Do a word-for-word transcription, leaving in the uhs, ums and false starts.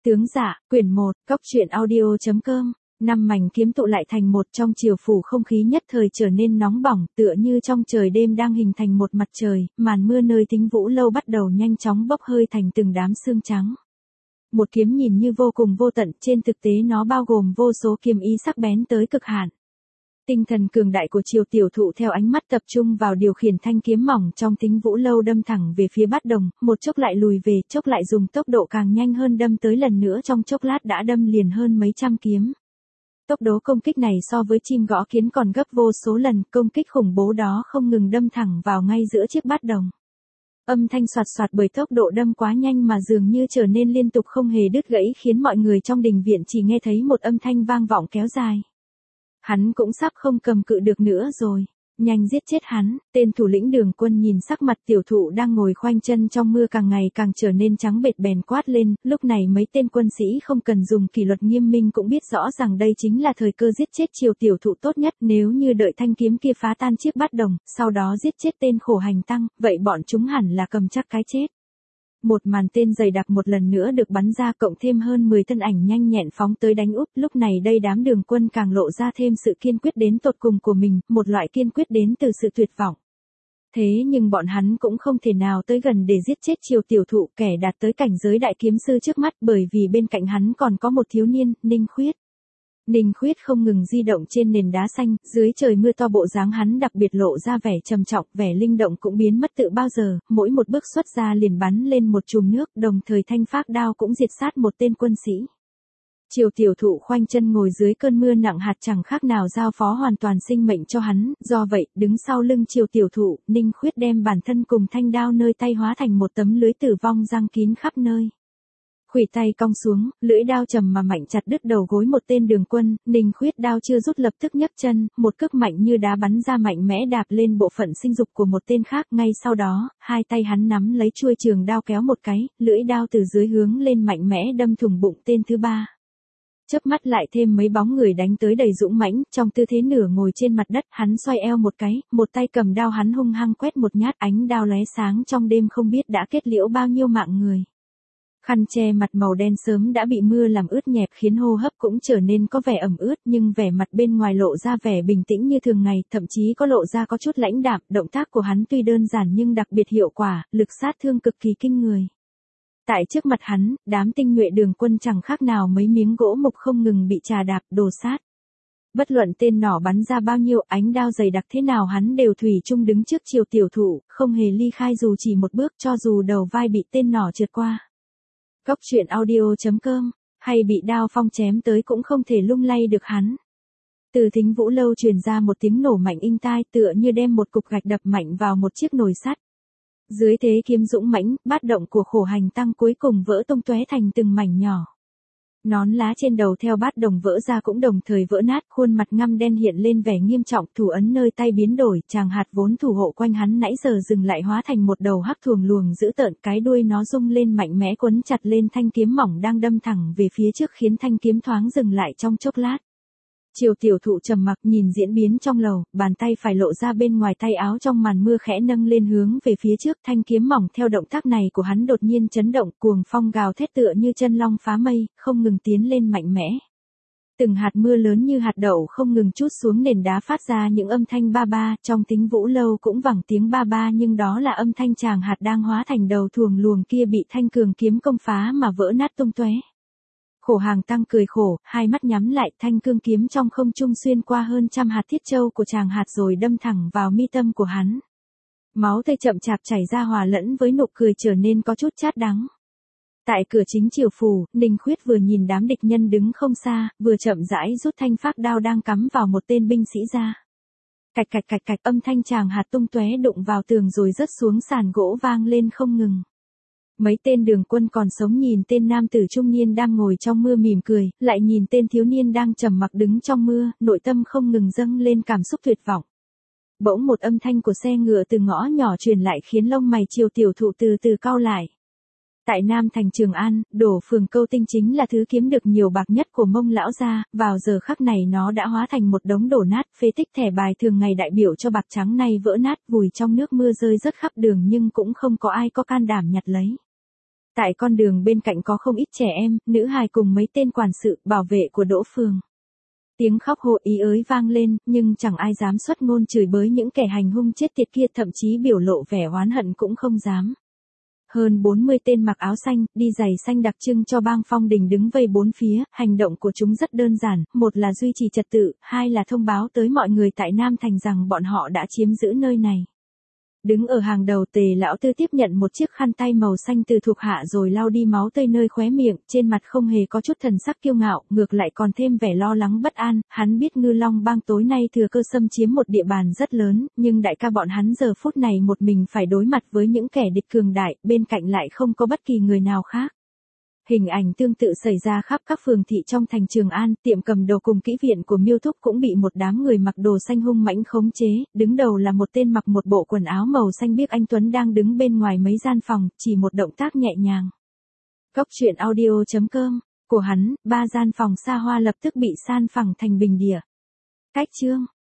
Tướng Dạ, quyển một, Cốc truyện audio chấm com. Năm mảnh kiếm tụ lại thành một, trong chiều phủ không khí nhất thời trở nên nóng bỏng, tựa như trong trời đêm đang hình thành một mặt trời, màn mưa nơi Thính Vũ lâu bắt đầu nhanh chóng bốc hơi thành từng đám sương trắng. Một kiếm nhìn như vô cùng vô tận, trên thực tế nó bao gồm vô số kiếm ý sắc bén tới cực hạn. Tinh thần cường đại của Triều tiểu thụ theo ánh mắt tập trung vào điều khiển thanh kiếm mỏng trong Thính Vũ lâu đâm thẳng về phía Bát Đồng, một chốc lại lùi về, chốc lại dùng tốc độ càng nhanh hơn đâm tới, lần nữa trong chốc lát đã đâm liền hơn mấy trăm kiếm. Tốc độ công kích này so với chim gõ kiến còn gấp vô số lần, công kích khủng bố đó không ngừng đâm thẳng vào ngay giữa chiếc Bát Đồng. Âm thanh soạt soạt bởi tốc độ đâm quá nhanh mà dường như trở nên liên tục không hề đứt gãy, khiến mọi người trong đình viện chỉ nghe thấy một âm thanh vang vọng kéo dài. Hắn cũng sắp không cầm cự được nữa rồi. Nhanh giết chết hắn. Tên thủ lĩnh Đường Quân nhìn sắc mặt tiểu thụ đang ngồi khoanh chân trong mưa càng ngày càng trở nên trắng bệch bèn quát lên. Lúc này mấy tên quân sĩ không cần dùng kỷ luật nghiêm minh cũng biết rõ rằng đây chính là thời cơ giết chết Triều tiểu thụ tốt nhất. Nếu như đợi thanh kiếm kia phá tan chiếc Bát Đồng, sau đó giết chết tên khổ hành tăng, vậy bọn chúng hẳn là cầm chắc cái chết. Một màn tên dày đặc một lần nữa được bắn ra, cộng thêm hơn mười thân ảnh nhanh nhẹn phóng tới đánh úp. Lúc này đây đám Đường Quân càng lộ ra thêm sự kiên quyết đến tột cùng của mình, một loại kiên quyết đến từ sự tuyệt vọng. Thế nhưng bọn hắn cũng không thể nào tới gần để giết chết Triều tiểu thụ, kẻ đạt tới cảnh giới đại kiếm sư trước mắt, bởi vì bên cạnh hắn còn có một thiếu niên, Ninh Khuyết. Ninh Khuyết không ngừng di động trên nền đá xanh, dưới trời mưa to bộ dáng hắn đặc biệt lộ ra vẻ trầm trọng, vẻ linh động cũng biến mất tự bao giờ, mỗi một bước xuất ra liền bắn lên một chùm nước, đồng thời thanh phác đao cũng diệt sát một tên quân sĩ. Triều tiểu thụ khoanh chân ngồi dưới cơn mưa nặng hạt chẳng khác nào giao phó hoàn toàn sinh mệnh cho hắn, do vậy, đứng sau lưng Triều tiểu thụ, Ninh Khuyết đem bản thân cùng thanh đao nơi tay hóa thành một tấm lưới tử vong giăng kín khắp nơi. Khuỷu tay cong xuống, lưỡi đao trầm mà mạnh chặt đứt đầu gối một tên Đường Quân, Ninh Khuyết đao chưa rút lập tức nhấc chân, một cước mạnh như đá bắn ra mạnh mẽ đạp lên bộ phận sinh dục của một tên khác, ngay sau đó, hai tay hắn nắm lấy chuôi trường đao kéo một cái, lưỡi đao từ dưới hướng lên mạnh mẽ đâm thủng bụng tên thứ ba. Chớp mắt lại thêm mấy bóng người đánh tới đầy dũng mãnh, trong tư thế nửa ngồi trên mặt đất, hắn xoay eo một cái, một tay cầm đao hắn hung hăng quét một nhát, ánh đao lóe sáng trong đêm không biết đã kết liễu bao nhiêu mạng người. Khăn che mặt màu đen sớm đã bị mưa làm ướt nhẹp khiến hô hấp cũng trở nên có vẻ ẩm ướt, nhưng vẻ mặt bên ngoài lộ ra vẻ bình tĩnh như thường ngày, thậm chí có lộ ra có chút lãnh đạm. Động tác của hắn tuy đơn giản nhưng đặc biệt hiệu quả, lực sát thương cực kỳ kinh người. Tại trước mặt hắn, đám tinh nhuệ Đường Quân chẳng khác nào mấy miếng gỗ mục không ngừng bị chà đạp, đồ sát. Bất luận tên nỏ bắn ra bao nhiêu, ánh đao dày đặc thế nào hắn đều thủy chung đứng trước Triều tiểu thụ, không hề ly khai dù chỉ một bước, cho dù đầu vai bị tên nỏ trượt qua. Cốc truyện audio chấm com, hay bị đao phong chém tới cũng không thể lung lay được hắn. Từ Thính Vũ lâu truyền ra một tiếng nổ mạnh inh tai, tựa như đem một cục gạch đập mạnh vào một chiếc nồi sắt. Dưới thế kiếm dũng mãnh, Bát Động của khổ hành tăng cuối cùng vỡ tung tóe thành từng mảnh nhỏ. Nón lá trên đầu theo Bát Đồng vỡ ra cũng đồng thời vỡ nát, khuôn mặt ngăm đen hiện lên vẻ nghiêm trọng, thủ ấn nơi tay biến đổi, chàng hạt vốn thủ hộ quanh hắn nãy giờ dừng lại hóa thành một đầu hắc thuồng luồng dữ tợn, cái đuôi nó rung lên mạnh mẽ quấn chặt lên thanh kiếm mỏng đang đâm thẳng về phía trước khiến thanh kiếm thoáng dừng lại trong chốc lát. Triều tiểu thụ trầm mặc nhìn diễn biến trong lầu, bàn tay phải lộ ra bên ngoài tay áo trong màn mưa khẽ nâng lên hướng về phía trước, thanh kiếm mỏng theo động tác này của hắn đột nhiên chấn động, cuồng phong gào thét tựa như chân long phá mây, không ngừng tiến lên mạnh mẽ. Từng hạt mưa lớn như hạt đậu không ngừng trút xuống nền đá phát ra những âm thanh ba ba, trong Thính Vũ lâu cũng vẳng tiếng ba ba, nhưng đó là âm thanh chàng hạt đang hóa thành đầu thuồng luồng kia bị thanh cường kiếm công phá mà vỡ nát tung tóe. Khổ hàng tăng cười khổ, hai mắt nhắm lại, thanh cương kiếm trong không trung xuyên qua hơn trăm hạt thiết châu của chàng hạt rồi đâm thẳng vào mi tâm của hắn. Máu tươi chậm chạp chảy ra hòa lẫn với nụ cười trở nên có chút chát đắng. Tại cửa chính triều phủ, Ninh Khuyết vừa nhìn đám địch nhân đứng không xa, vừa chậm rãi rút thanh phác đao đang cắm vào một tên binh sĩ ra. Cạch cạch cạch cạch, âm thanh chàng hạt tung tóe đụng vào tường rồi rớt xuống sàn gỗ vang lên không ngừng. Mấy tên Đường Quân còn sống nhìn tên nam tử trung niên đang ngồi trong mưa mỉm cười, lại nhìn tên thiếu niên đang trầm mặc đứng trong mưa, nội tâm không ngừng dâng lên cảm xúc tuyệt vọng. Bỗng một âm thanh của xe ngựa từ ngõ nhỏ truyền lại khiến lông mày Triều tiểu thụ từ từ cau lại. Tại Nam thành Trường An, đổ phường Câu Tinh chính là thứ kiếm được nhiều bạc nhất của Mông lão gia, vào giờ khắc này nó đã hóa thành một đống đổ nát, phế tích thẻ bài thường ngày đại biểu cho bạc trắng này vỡ nát vùi trong nước mưa rơi rất khắp đường nhưng cũng không có ai có can đảm nhặt lấy. Tại con đường bên cạnh có không ít trẻ em, nữ hài cùng mấy tên quản sự, bảo vệ của Đỗ Phường. Tiếng khóc hộ ý ới vang lên, nhưng chẳng ai dám xuất ngôn chửi bới những kẻ hành hung chết tiệt kia, thậm chí biểu lộ vẻ oán hận cũng không dám. Hơn bốn mươi tên mặc áo xanh, đi giày xanh đặc trưng cho bang Phong Đình đứng vây bốn phía, hành động của chúng rất đơn giản, một là duy trì trật tự, hai là thông báo tới mọi người tại Nam Thành rằng bọn họ đã chiếm giữ nơi này. Đứng ở hàng đầu, Tề lão tư tiếp nhận một chiếc khăn tay màu xanh từ thuộc hạ rồi lau đi máu tươi nơi khóe miệng, trên mặt không hề có chút thần sắc kiêu ngạo, ngược lại còn thêm vẻ lo lắng bất an. Hắn biết Ngư Long bang tối nay thừa cơ xâm chiếm một địa bàn rất lớn, nhưng đại ca bọn hắn giờ phút này một mình phải đối mặt với những kẻ địch cường đại, bên cạnh lại không có bất kỳ người nào khác. Hình ảnh tương tự xảy ra khắp các phường thị trong thành Trường An, tiệm cầm đồ cùng kỹ viện của Miêu Thúc cũng bị một đám người mặc đồ xanh hung mãnh khống chế, đứng đầu là một tên mặc một bộ quần áo màu xanh biếc anh tuấn đang đứng bên ngoài mấy gian phòng, chỉ một động tác nhẹ nhàng. Góc truyện audio chấm com của hắn, ba gian phòng xa hoa lập tức bị san phẳng thành bình địa. Cách chương